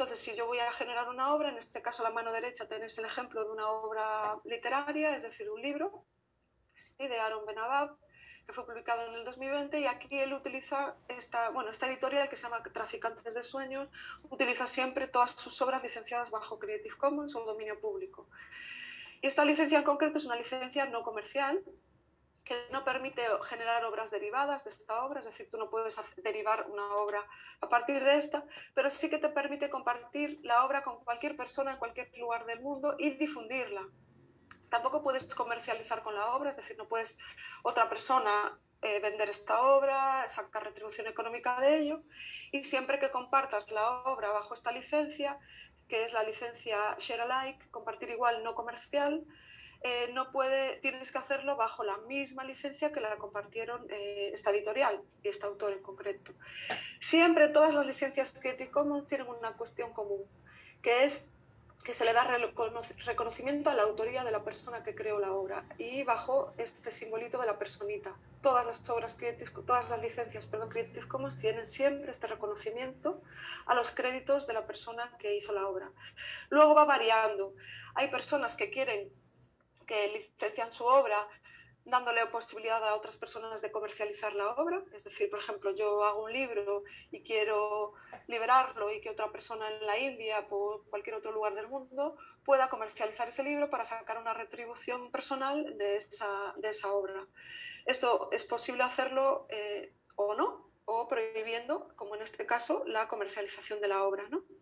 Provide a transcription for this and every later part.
entonces, si yo voy a generar una obra, en este caso a la mano derecha tenéis el ejemplo de una obra literaria, es decir, un libro, sí, de Aaron Benabab, que fue publicado en el 2020, y aquí él utiliza esta editorial que se llama Traficantes de Sueños, utiliza siempre todas sus obras licenciadas bajo Creative Commons o dominio público. Y esta licencia en concreto es una licencia no comercial, que no permite generar obras derivadas de esta obra, es decir, tú no puedes derivar una obra a partir de esta, pero sí que te permite compartir la obra con cualquier persona en cualquier lugar del mundo y difundirla. Tampoco puedes comercializar con la obra, es decir, no puedes otra persona vender esta obra, sacar retribución económica de ello, y siempre que compartas la obra bajo esta licencia, que es la licencia Share Alike, compartir igual no comercial, tienes que hacerlo bajo la misma licencia que la compartieron esta editorial y este autor en concreto. Siempre todas las licencias Creative Commons tienen una cuestión común, que es que se le da reconocimiento a la autoría de la persona que creó la obra y bajo este simbolito de la personita. Todas las licencias Creative Commons tienen siempre este reconocimiento a los créditos de la persona que hizo la obra. Luego va variando. Hay personas que quieren que licencian su obra dándole posibilidad a otras personas de comercializar la obra. Es decir, por ejemplo, yo hago un libro y quiero liberarlo y que otra persona en la India o cualquier otro lugar del mundo pueda comercializar ese libro para sacar una retribución personal de esa obra. Esto es posible hacerlo o no, o prohibiendo, como en este caso, la comercialización de la obra, ¿no?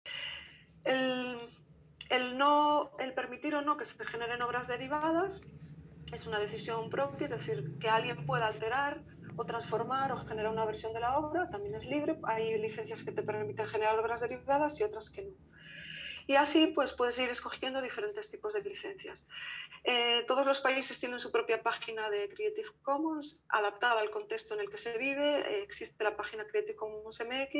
El permitir o no que se generen obras derivadas es una decisión propia, es decir, que alguien pueda alterar o transformar o generar una versión de la obra, también es libre. Hay licencias que te permiten generar obras derivadas y otras que no. Y así pues puedes ir escogiendo diferentes tipos de licencias. Todos los países tienen su propia página de Creative Commons adaptada al contexto en el que se vive. Existe la página Creative Commons MX